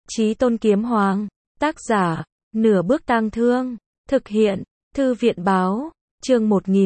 Chí Tôn Kiếm Hoàng, tác giả, Nửa Bước Tang Thương, thực hiện, Thư viện báo, chương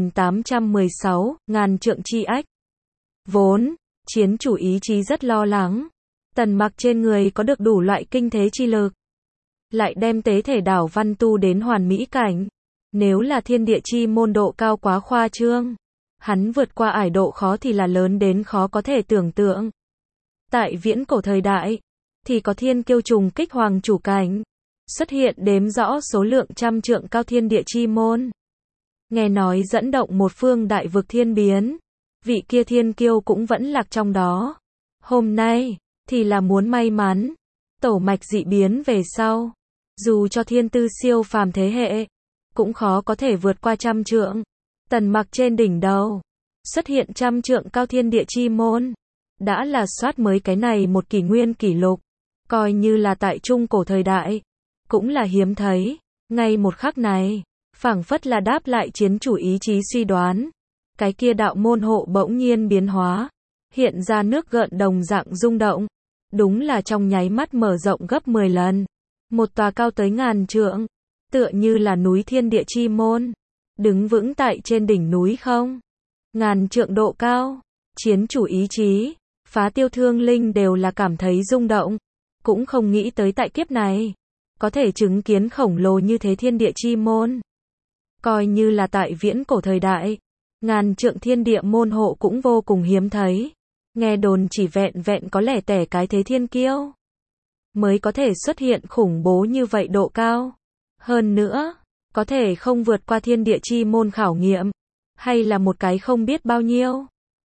1816, Ngàn Trượng Chi Ách. Vốn, chiến chủ ý chí rất lo lắng. Tần Mặc trên người có được đủ loại kinh thế chi lực. Lại đem tế thể đảo văn tu đến hoàn mỹ cảnh. Nếu là thiên địa chi môn độ cao quá khoa trương. Hắn vượt qua ải độ khó thì là lớn đến khó có thể tưởng tượng. Tại viễn cổ thời đại, thì có thiên kiêu trùng kích hoàng chủ cảnh. Xuất hiện đếm rõ số lượng trăm trượng cao thiên địa chi môn. Nghe nói dẫn động một phương đại vực thiên biến. Vị kia thiên kiêu cũng vẫn lạc trong đó. Hôm nay, thì là muốn may mắn. Tổ mạch dị biến về sau. Dù cho thiên tư siêu phàm thế hệ, cũng khó có thể vượt qua trăm trượng. Tần Mặc trên đỉnh đầu, xuất hiện trăm trượng cao thiên địa chi môn. Đã là soát mới cái này một kỷ nguyên kỷ lục. Coi như là tại trung cổ thời đại, cũng là hiếm thấy. Ngay một khắc này, phảng phất là đáp lại chiến chủ ý chí suy đoán. Cái kia đạo môn hộ bỗng nhiên biến hóa. Hiện ra nước gợn đồng dạng rung động. Đúng là trong nháy mắt mở rộng gấp 10 lần. Một tòa cao tới ngàn trượng. Tựa như là núi thiên địa chi môn. Đứng vững tại trên đỉnh núi không. Ngàn trượng độ cao. Chiến chủ ý chí, Phá Tiêu Thương Linh đều là cảm thấy rung động. Cũng không nghĩ tới tại kiếp này. Có thể chứng kiến khổng lồ như thế thiên địa chi môn. Coi như là tại viễn cổ thời đại. Ngàn trượng thiên địa môn hộ cũng vô cùng hiếm thấy. Nghe đồn chỉ vẹn vẹn có lẻ tẻ cái thế thiên kiêu mới có thể xuất hiện khủng bố như vậy độ cao. Hơn nữa, có thể không vượt qua thiên địa chi môn khảo nghiệm. Hay là một cái không biết bao nhiêu.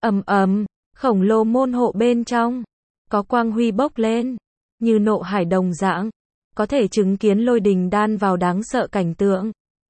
Khổng lồ môn hộ bên trong. Có quang huy bốc lên. Như nộ hải đồng dạng. Có thể chứng kiến lôi đình đan vào đáng sợ cảnh tượng.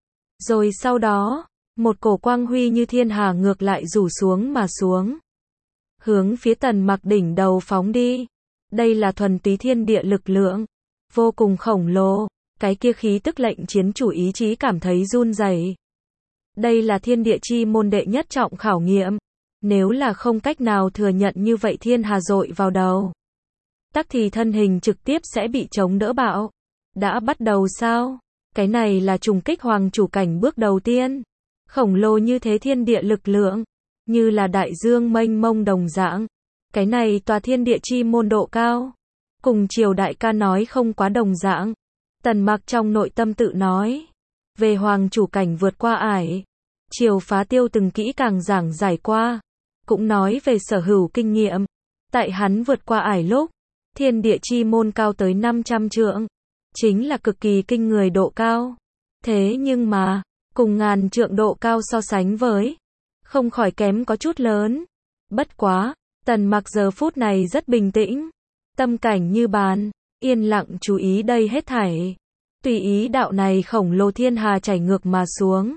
Rồi sau đó, một cổ quang huy như thiên hà ngược lại rủ xuống mà xuống. Hướng phía Tần Mặc đỉnh đầu phóng đi. Đây là thuần túy thiên địa lực lượng. Vô cùng khổng lồ. Cái kia khí tức lệnh chiến chủ ý chí cảm thấy run rẩy. Đây là thiên địa chi môn đệ nhất trọng khảo nghiệm. Nếu là không cách nào thừa nhận như vậy thiên hà dội vào đầu. Tắc thì thân hình trực tiếp sẽ bị chống đỡ bạo. Đã bắt đầu sao? Cái này là trùng kích hoàng chủ cảnh bước đầu tiên. Khổng lồ như thế thiên địa lực lượng. Như là đại dương mênh mông đồng dạng. Cái này tòa thiên địa chi môn độ cao. Cùng Triều đại ca nói không quá đồng dạng. Tần Mặc trong nội tâm tự nói. Về hoàng chủ cảnh vượt qua ải. Triều Phá Tiêu từng kỹ càng giảng giải qua. Cũng nói về sở hữu kinh nghiệm. Tại hắn vượt qua ải lúc. Thiên địa chi môn cao tới 500 trượng. Chính là cực kỳ kinh người độ cao. Thế nhưng mà, cùng ngàn trượng độ cao so sánh với. Không khỏi kém có chút lớn. Bất quá, Tần Mặc giờ phút này rất bình tĩnh. Tâm cảnh như bàn, yên lặng chú ý đây hết thảy. Tùy ý đạo này khổng lồ thiên hà chảy ngược mà xuống.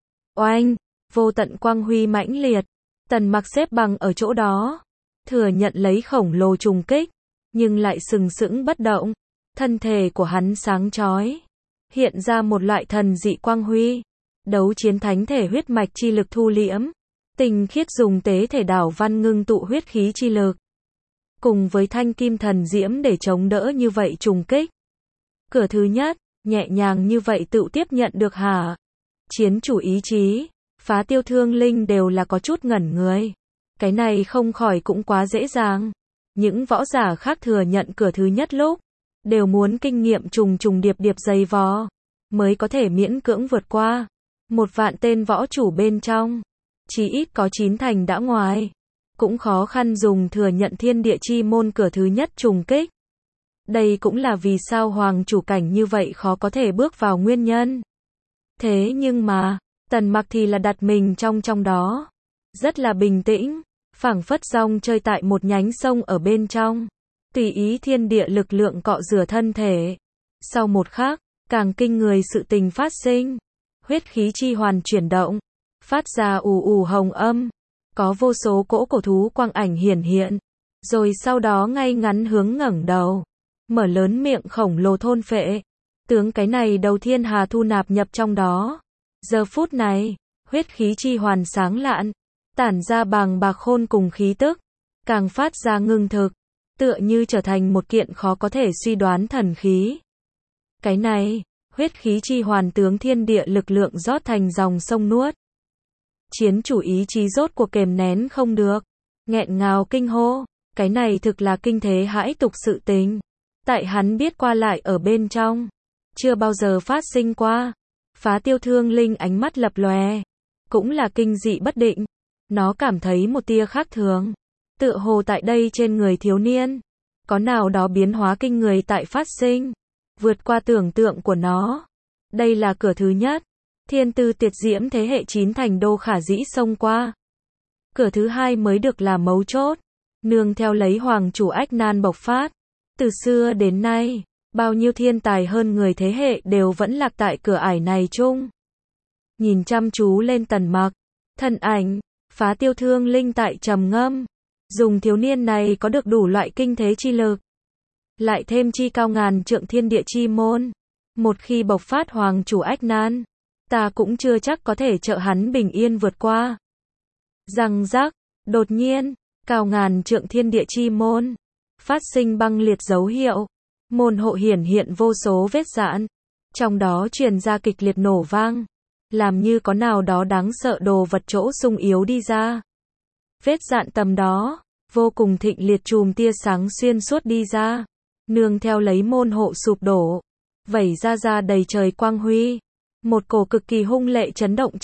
Oanh, vô tận quang huy mãnh liệt. Tần Mặc xếp bằng ở chỗ đó. Thừa nhận lấy khổng lồ trùng kích. Nhưng lại sừng sững bất động. Thân thể của hắn sáng chói. Hiện ra một loại thần dị quang huy. Đấu chiến thánh thể huyết mạch chi lực thu liễm. Tinh khiết dùng tế thể đảo văn ngưng tụ huyết khí chi lực. Cùng với thanh kim thần diễm để chống đỡ như vậy trùng kích. Cửa thứ nhất, nhẹ nhàng như vậy tự tiếp nhận được hả? Chiến chủ ý chí, Phá Tiêu Thương Linh đều là có chút ngẩn người. Cái này không khỏi cũng quá dễ dàng. Những võ giả khác thừa nhận cửa thứ nhất lúc. Đều muốn kinh nghiệm trùng trùng điệp điệp dày vò. Mới có thể miễn cưỡng vượt qua. 1.000.000 tên võ chủ bên trong. Chỉ ít có 9 thành đã ngoài. Cũng khó khăn dùng thừa nhận thiên địa chi môn cửa thứ nhất trùng kích. Đây cũng là vì sao hoàng chủ cảnh như vậy khó có thể bước vào nguyên nhân. Thế nhưng mà, Tần Mặc thì là đặt mình trong đó. Rất là bình tĩnh. Phảng phất rong chơi tại một nhánh sông ở bên trong. Tùy ý thiên địa lực lượng cọ rửa thân thể. Sau một khắc, càng kinh người sự tình phát sinh. Huyết khí chi hoàn chuyển động. Phát ra ù ù hồng âm. Có vô số cỗ cổ thú quang ảnh hiển hiện. Rồi sau đó ngay ngắn hướng ngẩng đầu. Mở lớn miệng khổng lồ thôn phệ. Tướng cái này đầu thiên hà thu nạp nhập trong đó. Giờ phút này, huyết khí chi hoàn sáng lạn. Tản ra bàng bạc khôn cùng khí tức. Càng phát ra ngưng thực. tựa như trở thành một kiện khó có thể suy đoán thần khí. Cái này, huyết khí chi hoàn tướng thiên địa lực lượng rót thành dòng sông nuốt. Chiến chủ ý chí rốt cuộc kềm nén không được, nghẹn ngào kinh hô, cái này thực là kinh thế hãi tục sự tình. Tại hắn biết qua lại ở bên trong, chưa bao giờ phát sinh qua. Phá Tiêu Thương Linh ánh mắt lập lòe, cũng là kinh dị bất định. Nó cảm thấy một tia khác thường, tựa hồ tại đây trên người thiếu niên, có nào đó biến hóa kinh người tại phát sinh, vượt qua tưởng tượng của nó. Đây là cửa thứ nhất, thiên tư tuyệt diễm thế hệ 9 thành đô khả dĩ xông qua. Cửa thứ hai mới được là mấu chốt, nương theo lấy hoàng chủ ách nan bộc phát. Từ xưa đến nay, bao nhiêu thiên tài hơn người thế hệ đều vẫn lạc tại cửa ải này chung. Nhìn chăm chú lên Tần Mặc, thân ảnh, Phá Tiêu Thương Linh tại trầm ngâm, dùng thiếu niên này có được đủ loại kinh thế chi lực. Lại thêm chi cao ngàn trượng thiên địa chi môn. Một khi bộc phát hoàng chủ ách nan, ta cũng chưa chắc có thể trợ hắn bình yên vượt qua. Răng rắc, đột nhiên, cao ngàn trượng thiên địa chi môn, phát sinh băng liệt dấu hiệu. Môn hộ hiển hiện vô số vết rạn, trong đó truyền ra kịch liệt nổ vang, làm như có nào đó đáng sợ đồ vật chỗ sung yếu đi ra. Vết rạn tầm đó, vô cùng thịnh liệt chùm tia sáng xuyên suốt đi ra, nương theo lấy môn hộ sụp đổ, vẩy ra đầy trời quang huy. Một cổ cực kỳ hung lệ chấn động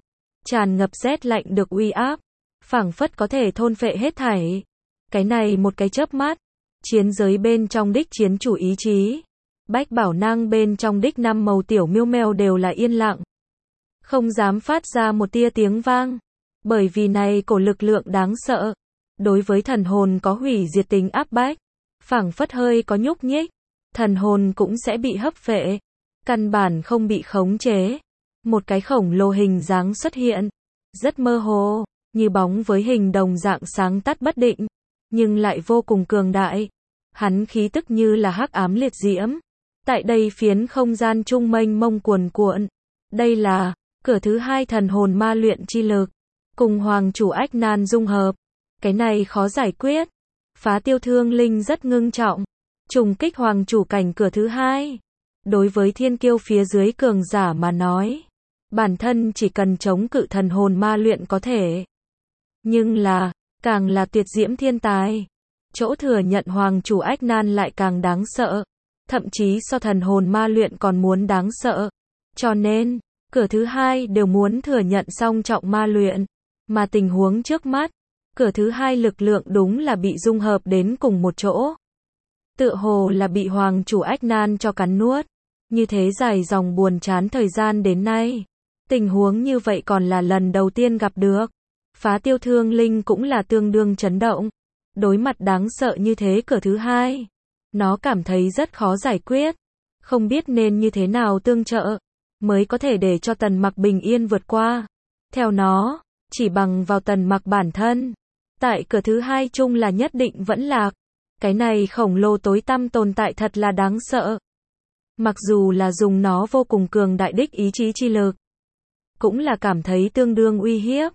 tràn ngập rét lạnh được uy áp, phảng phất có thể thôn phệ hết thảy. Cái này một cái chớp mắt, chiến giới bên trong đích chiến chủ ý chí, bách bảo nang bên trong đích năm màu tiểu miêu mèo đều là yên lặng, không dám phát ra một tia tiếng vang, bởi vì này cổ lực lượng đáng sợ, đối với thần hồn có hủy diệt tính áp bách, phảng phất hơi có nhúc nhích, thần hồn cũng sẽ bị hấp phệ, căn bản không bị khống chế. Một cái khổng lồ hình dáng xuất hiện, rất mơ hồ, như bóng với hình đồng dạng sáng tắt bất định, nhưng lại vô cùng cường đại. Hắn khí tức như là hắc ám liệt diễm, tại đây phiến không gian trung mênh mông cuồn cuộn. Đây là cửa thứ hai thần hồn ma luyện chi lực, cùng hoàng chủ ách nan dung hợp. Cái này khó giải quyết. Phá Tiêu Thương Linh rất ngưng trọng, trùng kích hoàng chủ cảnh cửa thứ hai. Đối với thiên kiêu phía dưới cường giả mà nói, bản thân chỉ cần chống cự thần hồn ma luyện có thể. Nhưng là, càng là tuyệt diễm thiên tài, chỗ thừa nhận hoàng chủ ách nan lại càng đáng sợ, thậm chí so thần hồn ma luyện còn muốn đáng sợ. Cho nên, cửa thứ hai đều muốn thừa nhận song trọng ma luyện, mà tình huống trước mắt, cửa thứ hai lực lượng đúng là bị dung hợp đến cùng một chỗ. Tựa hồ là bị hoàng chủ ách nan cho cắn nuốt. Như thế dài dòng buồn chán thời gian đến nay, tình huống như vậy còn là lần đầu tiên gặp được. Phá Tiêu Thương Linh cũng là tương đương chấn động. Đối mặt đáng sợ như thế cửa thứ hai, nó cảm thấy rất khó giải quyết, không biết nên như thế nào tương trợ, mới có thể để cho Tần Mặc bình yên vượt qua. Theo nó, chỉ bằng vào Tần Mặc bản thân, tại cửa thứ hai chung là nhất định vẫn lạc. Cái này khổng lồ tối tăm tồn tại thật là đáng sợ. Mặc dù là dùng nó vô cùng cường đại đích ý chí chi lực, cũng là cảm thấy tương đương uy hiếp.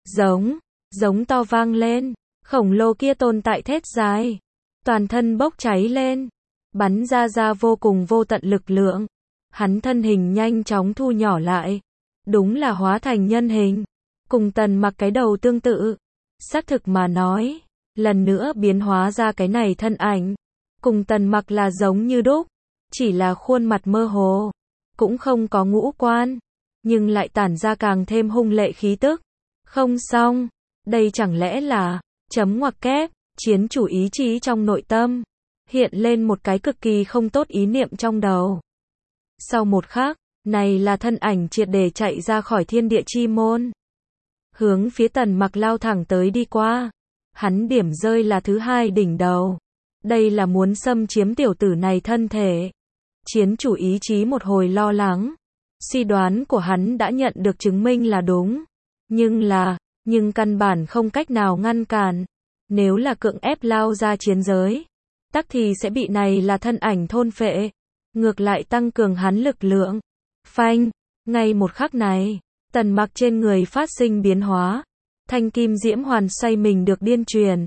Giống to vang lên, khổng lồ kia tồn tại thét dài, toàn thân bốc cháy lên, bắn ra vô cùng vô tận lực lượng. Hắn thân hình nhanh chóng thu nhỏ lại, đúng là hóa thành nhân hình, cùng Tần Mặc cái đầu tương tự. Xác thực mà nói, lần nữa biến hóa ra cái này thân ảnh, cùng Tần Mặc là giống như đúc, chỉ là khuôn mặt mơ hồ, cũng không có ngũ quan, nhưng lại tản ra càng thêm hung lệ khí tức. Không xong, đây chẳng lẽ là chấm ngoặc kép, chiến chủ ý chí trong nội tâm, hiện lên một cái cực kỳ không tốt ý niệm trong đầu. Sau một khắc, này là thân ảnh triệt để chạy ra khỏi thiên địa chi môn, hướng phía Tần Mặc lao thẳng tới đi qua. Hắn điểm rơi là thứ hai đỉnh đầu. Đây là muốn xâm chiếm tiểu tử này thân thể. Chiến chủ ý chí một hồi lo lắng. Suy đoán của hắn đã nhận được chứng minh là đúng. Nhưng căn bản không cách nào ngăn cản. Nếu là cưỡng ép lao ra chiến giới, tắc thì sẽ bị này là thân ảnh thôn phệ. Ngược lại tăng cường hắn lực lượng. Phanh, ngay một khắc này, Tần Mặc trên người phát sinh biến hóa. Thanh kim diễm hoàn xoay mình được điên truyền.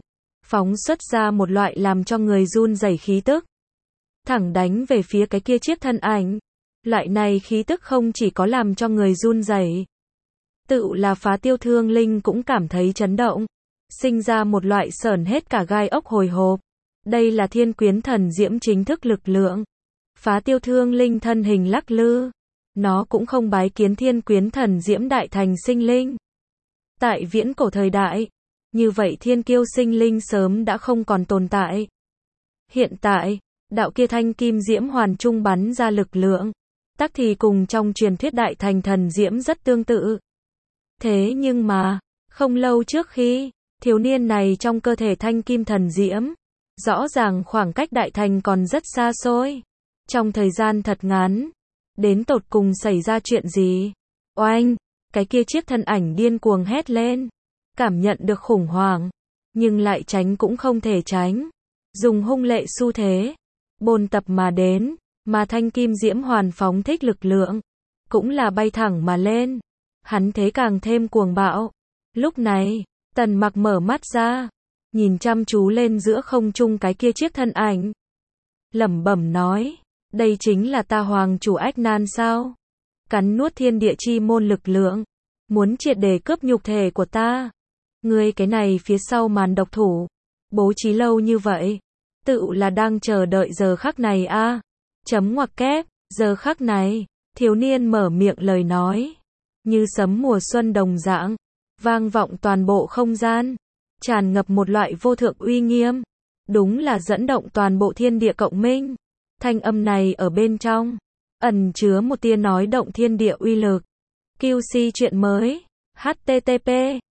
phóng xuất ra một loại làm cho người run rẩy khí tức, thẳng đánh về phía cái kia chiếc thân ảnh. Loại này khí tức không chỉ có làm cho người run rẩy, tự là Phá Tiêu Thương Linh cũng cảm thấy chấn động, sinh ra một loại sởn hết cả gai ốc hồi hộp. Đây là Thiên Quyến Thần Diễm chính thức lực lượng. Phá Tiêu Thương Linh thân hình lắc lư, nó cũng không bái kiến Thiên Quyến Thần Diễm đại thành sinh linh. Tại viễn cổ thời đại, như vậy thiên kiêu sinh linh sớm đã không còn tồn tại. Hiện tại, đạo kia thanh kim diễm hoàn trung bắn ra lực lượng, tắc thì cùng trong truyền thuyết đại thành thần diễm rất tương tự. Thế nhưng mà, không lâu trước khi, thiếu niên này trong cơ thể thanh kim thần diễm, rõ ràng khoảng cách đại thành còn rất xa xôi. Trong thời gian thật ngắn, đến tột cùng xảy ra chuyện gì? Oanh, cái kia chiếc thân ảnh điên cuồng hét lên, cảm nhận được khủng hoảng, nhưng lại tránh cũng không thể tránh. Dùng hung lệ xu thế, bồn tập mà đến, mà thanh kim diễm hoàn phóng thích lực lượng, cũng là bay thẳng mà lên. Hắn thế càng thêm cuồng bạo. Lúc này, Tần Mặc mở mắt ra, nhìn chăm chú lên giữa không trung cái kia chiếc thân ảnh. Lẩm bẩm nói, đây chính là ta hoàng chủ Ách Nan sao? Cắn nuốt thiên địa chi môn lực lượng, muốn triệt để cướp nhục thể của ta. Ngươi cái này phía sau màn độc thủ, bố trí lâu như vậy, tự là đang chờ đợi giờ khắc này a. Chấm ngoặc kép, giờ khắc này, thiếu niên mở miệng lời nói, như sấm mùa xuân đồng dạng, vang vọng toàn bộ không gian, tràn ngập một loại vô thượng uy nghiêm, đúng là dẫn động toàn bộ thiên địa cộng minh. Thanh âm này ở bên trong, ẩn chứa một tia nói động thiên địa uy lực. QC chuyện mới, http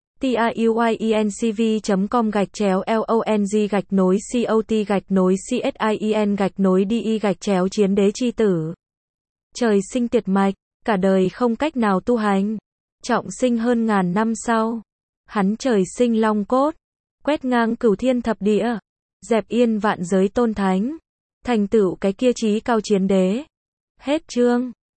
tayuincv.com/long/cot-csin-di-chiến đế chi tử. Trời sinh tiệt mạch, cả đời không cách nào tu hành. Trọng sinh hơn ngàn năm sau, hắn trời sinh long cốt, quét ngang cửu thiên thập địa, dẹp yên vạn giới tôn thánh, thành tựu cái kia chí cao chiến đế. Hết chương.